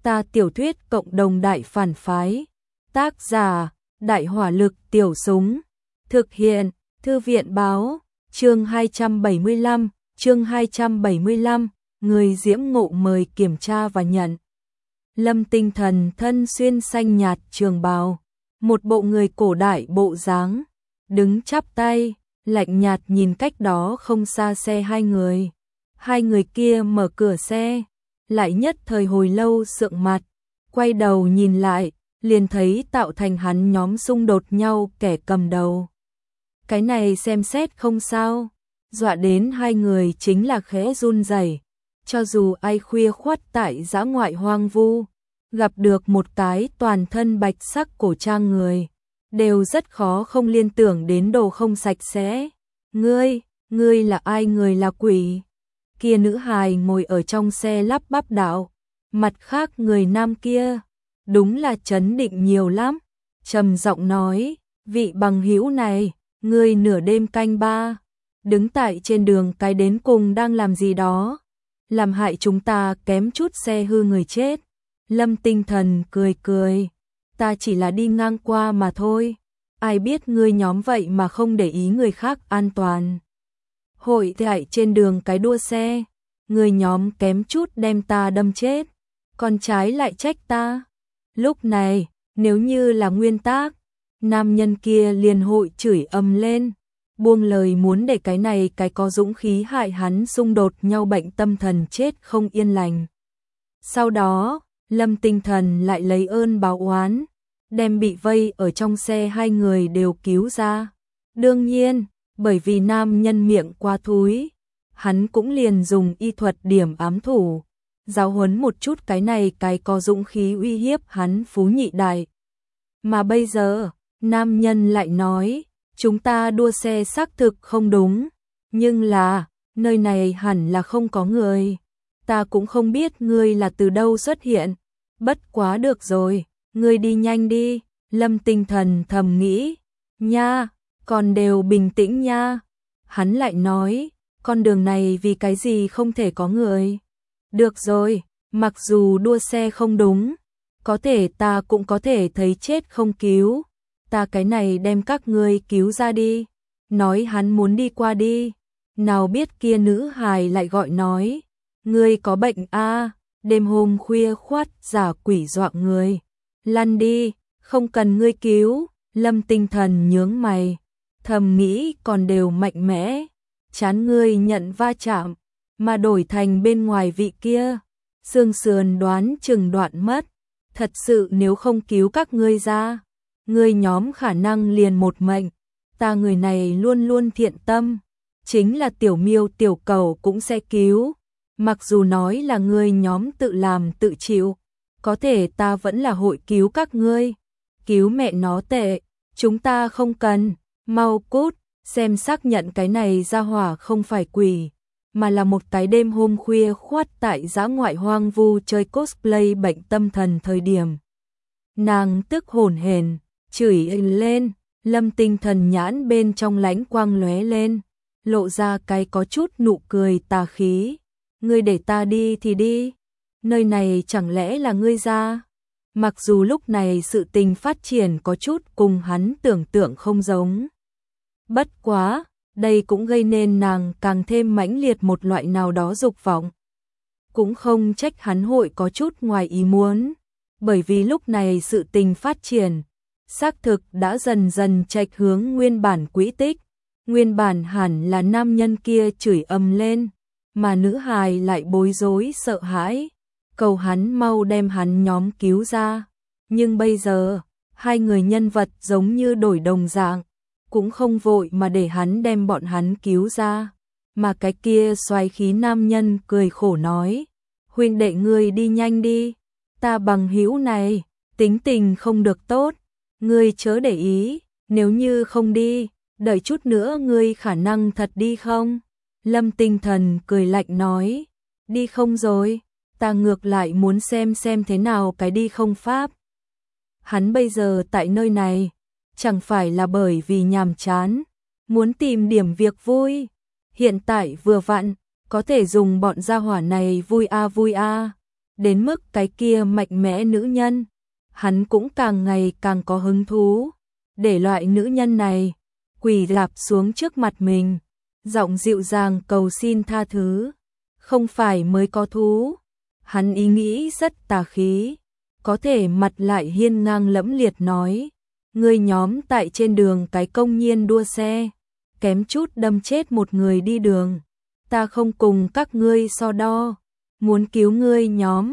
Ta tiểu thuyết cộng đồng đại phản phái. Tác giả, Đại hỏa lực tiểu súng. Thực hiện, Thư viện báo, chương 275, người diễm ngộ mời kiểm tra và nhận. Lâm Tinh Thần thân xuyên xanh nhạt trường bào, một bộ người cổ đại bộ dáng, đứng chắp tay, lạnh nhạt nhìn cách đó không xa xe hai người. Hai người kia mở cửa xe, lại nhất thời hồi lâu sượng mặt, quay đầu nhìn lại, liền thấy tạo thành hắn nhóm xung đột nhau kẻ cầm đầu. Cái này xem xét không sao, dọa đến hai người chính là khẽ run rẩy. Cho dù ai khuya khoắt tại dã ngoại hoang vu, gặp được một cái toàn thân bạch sắc cổ trang người, đều rất khó không liên tưởng đến đồ không sạch sẽ. Ngươi là ai, người là quỷ? Kia nữ hài ngồi ở trong xe lắp bắp đạo, mặt khác người nam kia, đúng là trấn định nhiều lắm, trầm giọng nói, vị bằng hữu này, ngươi nửa đêm canh ba, đứng tại trên đường cái đến cùng đang làm gì đó, làm hại chúng ta kém chút xe hư người chết. Lâm Tinh Thần cười cười, ta chỉ là đi ngang qua mà thôi, ai biết ngươi nhóm vậy mà không để ý người khác an toàn. Hội tại trên đường cái đua xe, người nhóm kém chút đem ta đâm chết, còn trái lại trách ta. Lúc này, nếu như là nguyên tác, nam nhân kia liền hội chửi ầm lên, buông lời muốn để cái này cái có dũng khí hại hắn xung đột nhau bệnh tâm thần chết không yên lành. Sau đó, Lâm Tinh Thần lại lấy ơn báo oán, đem bị vây ở trong xe hai người đều cứu ra. Đương nhiên, bởi vì nam nhân miệng quá thúi, hắn cũng liền dùng y thuật điểm ám thủ, giáo huấn một chút cái này cái có dũng khí uy hiếp hắn phú nhị đại. Mà bây giờ, nam nhân lại nói, chúng ta đua xe xác thực không đúng, nhưng là, nơi này hẳn là không có người. Ta cũng không biết ngươi là từ đâu xuất hiện, bất quá được rồi, ngươi đi nhanh đi. Lâm Tinh Thần thầm nghĩ, nha, còn đều bình tĩnh nha. Hắn lại nói, con đường này vì cái gì không thể có người. Được rồi, mặc dù đua xe không đúng, có thể ta cũng có thể thấy chết không cứu, ta cái này đem các ngươi cứu ra đi. Nói hắn muốn đi qua đi, nào biết kia nữ hài lại gọi nói, ngươi có bệnh a, đêm hôm khuya khoắt giả quỷ dọa người, lăn đi, không cần ngươi cứu. Lâm Tinh Thần nhướng mày, thầm nghĩ còn đều mạnh mẽ, chán ngươi nhận va chạm, mà đổi thành bên ngoài vị kia, xương sườn đoán chừng đoạn mất, thật sự nếu không cứu các ngươi ra, ngươi nhóm khả năng liền một mệnh. Ta người này luôn luôn thiện tâm, chính là tiểu miêu tiểu cầu cũng sẽ cứu, mặc dù nói là ngươi nhóm tự làm tự chịu, có thể ta vẫn là hội cứu các ngươi. Cứu mẹ nó tệ, chúng ta không cần, mau cút, xem xác nhận cái này ra hỏa không phải quỷ, mà là một cái đêm hôm khuya khoắt tại dã ngoại hoang vu chơi cosplay bệnh tâm thần thời điểm. Nàng tức hổn hển, chửi lên, Lâm Tinh Thần nhãn bên trong lánh quang lóe lên, lộ ra cái có chút nụ cười tà khí. Ngươi để ta đi thì đi, nơi này chẳng lẽ là ngươi ra? Mặc dù lúc này sự tình phát triển có chút cùng hắn tưởng tượng không giống. Bất quá, đây cũng gây nên nàng càng thêm mãnh liệt một loại nào đó dục vọng. Cũng không trách hắn hội có chút ngoài ý muốn, bởi vì lúc này sự tình phát triển, xác thực đã dần dần chệch hướng nguyên bản quỹ tích. Nguyên bản hẳn là nam nhân kia chửi ầm lên, mà nữ hài lại bối rối sợ hãi, cầu hắn mau đem hắn nhóm cứu ra. Nhưng bây giờ, hai người nhân vật giống như đổi đồng dạng, cũng không vội mà để hắn đem bọn hắn cứu ra. Mà cái kia xoáy khí nam nhân cười khổ nói, huynh đệ ngươi đi nhanh đi, ta bằng hữu này, tính tình không được tốt, ngươi chớ để ý, nếu như không đi, đợi chút nữa ngươi khả năng thật đi không? Lâm Tinh Thần cười lạnh nói, đi không rồi, ta ngược lại muốn xem thế nào cái đi không pháp. Hắn bây giờ tại nơi này, chẳng phải là bởi vì nhàm chán, muốn tìm điểm việc vui. Hiện tại vừa vặn, có thể dùng bọn gia hỏa này vui a. đến mức cái kia mạnh mẽ nữ nhân, hắn cũng càng ngày càng có hứng thú. Để loại nữ nhân này quỳ rạp xuống trước mặt mình, giọng dịu dàng cầu xin tha thứ, không phải mới có thú. Hắn ý nghĩ rất tà khí, có thể mặt lại hiên ngang lẫm liệt nói, ngươi nhóm tại trên đường cái công nhiên đua xe, kém chút đâm chết một người đi đường, ta không cùng các ngươi so đo, muốn cứu ngươi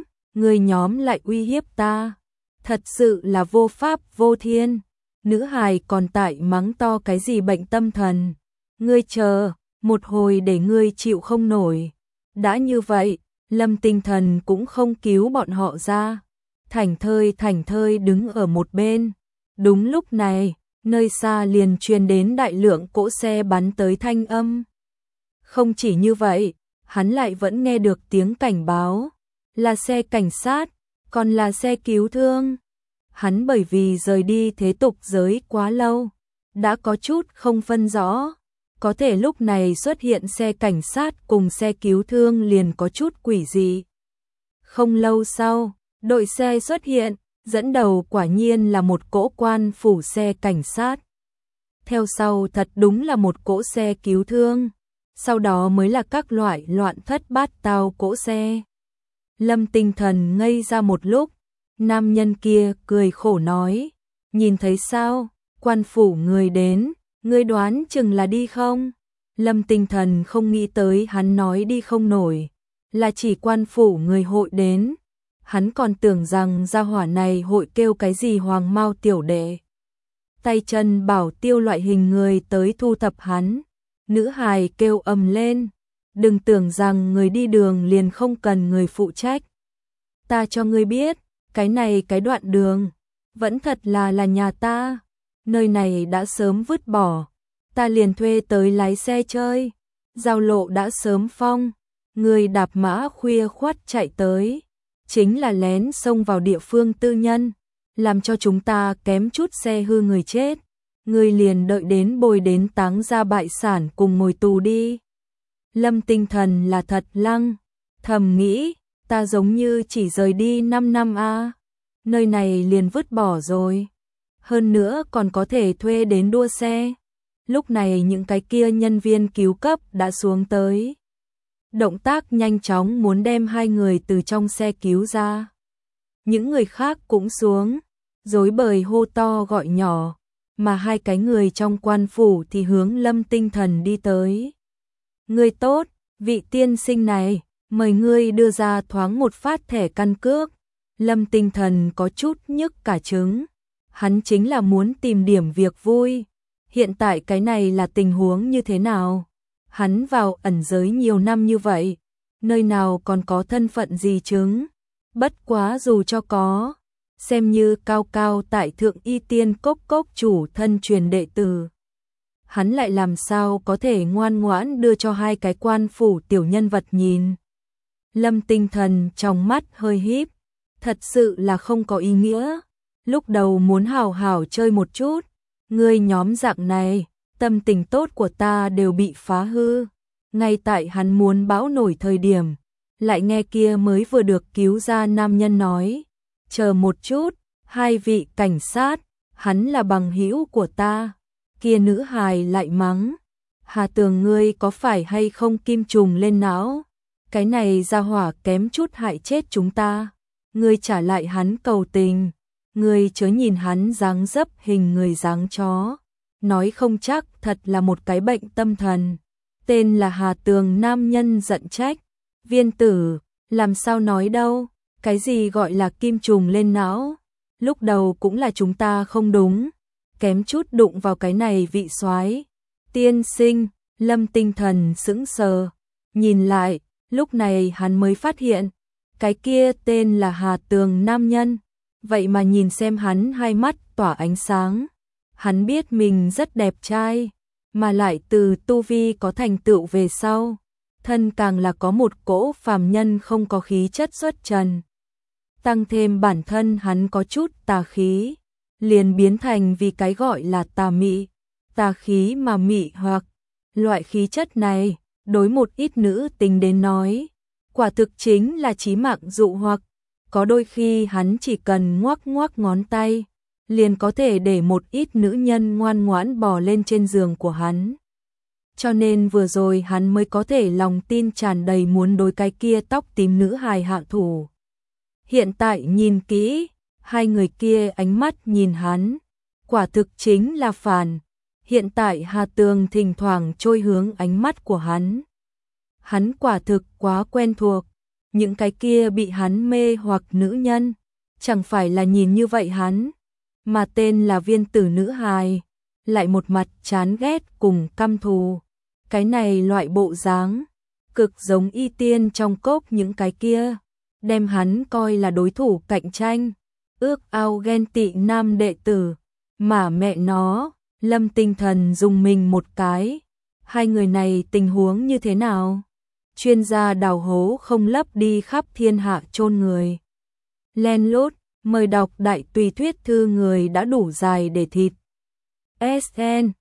nhóm lại uy hiếp ta, thật sự là vô pháp vô thiên. Nữ hài còn tại mắng to cái gì bệnh tâm thần, ngươi chờ một hồi để ngươi chịu không nổi. Đã như vậy, Lâm Tinh Thần cũng không cứu bọn họ ra, thảnh thơi đứng ở một bên. Đúng lúc này, nơi xa liền truyền đến đại lượng cỗ xe bắn tới thanh âm. Không chỉ như vậy, hắn lại vẫn nghe được tiếng cảnh báo, là xe cảnh sát, còn là xe cứu thương. Hắn bởi vì rời đi thế tục giới quá lâu, đã có chút không phân rõ, có thể lúc này xuất hiện xe cảnh sát cùng xe cứu thương liền có chút quỷ dị. Không lâu sau, đội xe xuất hiện, dẫn đầu quả nhiên là một cỗ quan phủ xe cảnh sát. Theo sau thật đúng là một cỗ xe cứu thương, sau đó mới là các loại loạn thất bát tao cỗ xe. Lâm Tinh Thần ngây ra một lúc, nam nhân kia cười khổ nói, nhìn thấy sao, quan phủ người đến, ngươi đoán chừng là đi không? Lâm Tinh Thần không nghĩ tới hắn nói đi không nổi, là chỉ quan phủ người hội đến. Hắn còn tưởng rằng gia hỏa này hội kêu cái gì hoàng mao tiểu đệ, tay chân bảo tiêu loại hình người tới thu thập hắn. Nữ hài kêu ầm lên, đừng tưởng rằng người đi đường liền không cần người phụ trách. Ta cho ngươi biết, cái này cái đoạn đường, vẫn thật là nhà ta, nơi này đã sớm vứt bỏ, ta liền thuê tới lái xe chơi, giao lộ đã sớm phong, người đạp mã khuya khoắt chạy tới, chính là lén xông vào địa phương tư nhân, làm cho chúng ta kém chút xe hư người chết, người liền đợi đến bồi đến táng ra bại sản cùng ngồi tù đi. Lâm Tinh Thần là thật lăng, thầm nghĩ, ta giống như chỉ rời đi 5 năm a, nơi này liền vứt bỏ rồi, hơn nữa còn có thể thuê đến đua xe. Lúc này những cái kia nhân viên cứu cấp đã xuống tới, động tác nhanh chóng muốn đem hai người từ trong xe cứu ra. Những người khác cũng xuống, rối bời hô to gọi nhỏ, mà hai cái người trong quan phủ thì hướng Lâm Tinh Thần đi tới. Ngươi tốt, vị tiên sinh này, mời ngươi đưa ra thoáng một phát thẻ căn cước. Lâm Tinh Thần có chút nhức cả trứng, hắn chính là muốn tìm điểm việc vui. Hiện tại cái này là tình huống như thế nào? Hắn vào ẩn giới nhiều năm như vậy, nơi nào còn có thân phận gì chứng? Bất quá dù cho có, xem như cao cao tại thượng y tiên cốc cốc chủ thân truyền đệ tử. Hắn lại làm sao có thể ngoan ngoãn đưa cho hai cái quan phủ tiểu nhân vật nhìn? Lâm Tinh Thần trong mắt hơi híp, thật sự là không có ý nghĩa. Lúc đầu muốn hào hào chơi một chút, ngươi nhóm dạng này, tâm tình tốt của ta đều bị phá hư. Ngay tại hắn muốn bão nổi thời điểm, lại nghe kia mới vừa được cứu ra nam nhân nói, chờ một chút, hai vị cảnh sát, hắn là bằng hữu của ta. Kia nữ hài lại mắng, Hà Tường ngươi có phải hay không kim trùng lên não? Cái này ra hỏa kém chút hại chết chúng ta. Ngươi trả lại hắn cầu tình, ngươi chớ nhìn hắn dáng dấp hình người dáng chó, nói không chắc thật là một cái bệnh tâm thần. Tên là Hà Tường nam nhân giận trách, viên tử, làm sao nói đâu, cái gì gọi là kim trùng lên não, lúc đầu cũng là chúng ta không đúng, kém chút đụng vào cái này vị soái. Tiên sinh, Lâm Tinh Thần sững sờ, nhìn lại, lúc này hắn mới phát hiện, cái kia tên là Hà Tường nam nhân, vậy mà nhìn xem hắn hai mắt tỏa ánh sáng. Hắn biết mình rất đẹp trai, mà lại từ tu vi có thành tựu về sau, thân càng là có một cỗ phàm nhân không có khí chất xuất trần. Tăng thêm bản thân hắn có chút tà khí, liền biến thành vì cái gọi là tà mị, tà khí mà mị hoặc. Loại khí chất này, đối một ít nữ tính đến nói, quả thực chính là chí mạng dụ hoặc, có đôi khi hắn chỉ cần ngoắc ngoắc ngón tay, liền có thể để một ít nữ nhân ngoan ngoãn bò lên trên giường của hắn. Cho nên vừa rồi hắn mới có thể lòng tin tràn đầy muốn đối cái kia tóc tím nữ hài hạ thủ. Hiện tại nhìn kỹ, hai người kia ánh mắt nhìn hắn, quả thực chính là phản. Hiện tại Hà Tường thỉnh thoảng trôi hướng ánh mắt của hắn. Hắn quả thực quá quen thuộc, những cái kia bị hắn mê hoặc nữ nhân, chẳng phải là nhìn như vậy hắn, mà tên là Viên Tử nữ hài, lại một mặt chán ghét cùng căm thù. Cái này loại bộ dáng, cực giống Y Tiên trong cốc những cái kia, đem hắn coi là đối thủ cạnh tranh, ước ao ghen tị nam đệ tử, mà mẹ nó, Lâm Tinh Thần dùng mình một cái, hai người này tình huống như thế nào? Chuyên gia đào hố không lấp đi khắp thiên hạ chôn người. Len lút, mời đọc đại tùy thuyết thư người đã đủ dài để thịt. SN